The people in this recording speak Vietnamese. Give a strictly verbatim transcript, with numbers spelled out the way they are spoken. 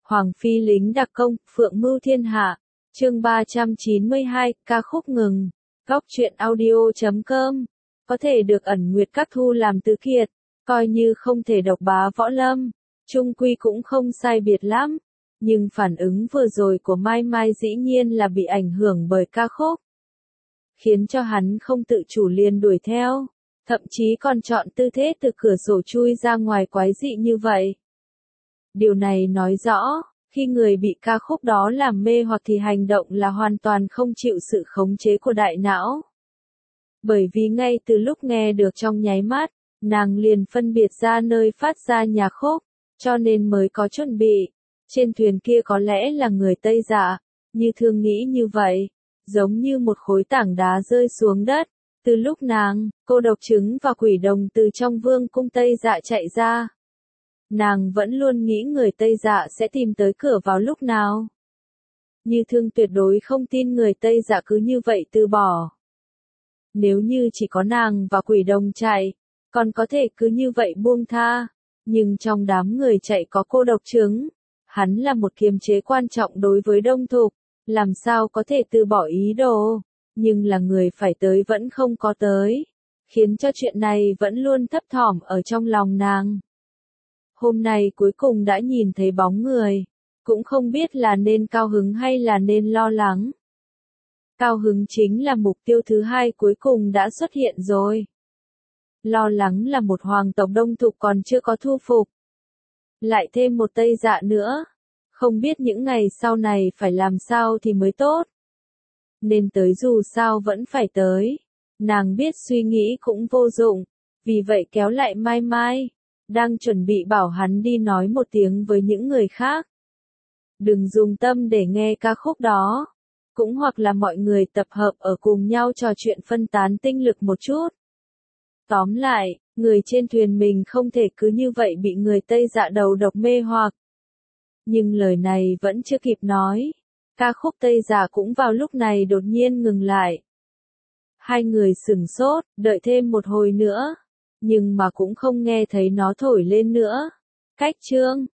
Hoàng phi lính đặc công, phượng mưu thiên hạ. Chương ba trăm chín mươi hai, ca khúc ngừng. Góc truyện audio chấm com. Có thể được ẩn nguyệt các thu làm tứ kiệt, coi như không thể độc bá võ lâm, chung quy cũng không sai biệt lắm. Nhưng phản ứng vừa rồi của Mai Mai dĩ nhiên là bị ảnh hưởng bởi ca khúc, khiến cho hắn không tự chủ liền đuổi theo, thậm chí còn chọn tư thế từ cửa sổ chui ra ngoài quái dị như vậy. Điều này nói rõ, khi người bị ca khúc đó làm mê hoặc thì hành động là hoàn toàn không chịu sự khống chế của đại não. Bởi vì ngay từ lúc nghe được trong nháy mắt, nàng liền phân biệt ra nơi phát ra nhạc khúc, cho nên mới có chuẩn bị. Trên thuyền kia có lẽ là người Tây Dạ, Như Thương nghĩ như vậy, giống như một khối tảng đá rơi xuống đất. Từ lúc nàng, cô độc trứng và quỷ đồng từ trong vương cung Tây Dạ chạy ra, nàng vẫn luôn nghĩ người Tây Dạ sẽ tìm tới cửa vào lúc nào. Như Thương tuyệt đối không tin người Tây Dạ cứ như vậy từ bỏ. Nếu như chỉ có nàng và quỷ đồng chạy, còn có thể cứ như vậy buông tha. Nhưng trong đám người chạy có cô độc trứng, hắn là một kiềm chế quan trọng đối với Đông Thục, làm sao có thể từ bỏ ý đồ, nhưng là người phải tới vẫn không có tới, khiến cho chuyện này vẫn luôn thấp thỏm ở trong lòng nàng. Hôm nay cuối cùng đã nhìn thấy bóng người, cũng không biết là nên cao hứng hay là nên lo lắng. Cao hứng chính là mục tiêu thứ hai cuối cùng đã xuất hiện rồi. Lo lắng là một hoàng tộc Đông Thục còn chưa có thu phục. Lại thêm một Tây Dạ nữa. Không biết những ngày sau này phải làm sao thì mới tốt. Nên tới dù sao vẫn phải tới. Nàng biết suy nghĩ cũng vô dụng. Vì vậy kéo lại Mai Mai. Đang chuẩn bị bảo hắn đi nói một tiếng với những người khác. Đừng dùng tâm để nghe ca khúc đó. Cũng hoặc là mọi người tập hợp ở cùng nhau trò chuyện phân tán tinh lực một chút. Tóm lại, người trên thuyền mình không thể cứ như vậy bị người Tây Dạ đầu độc mê hoặc. Nhưng lời này vẫn chưa kịp nói. Ca khúc Tây Dạ cũng vào lúc này đột nhiên ngừng lại. Hai người sửng sốt, đợi thêm một hồi nữa. Nhưng mà cũng không nghe thấy nó thổi lên nữa. Cách chương,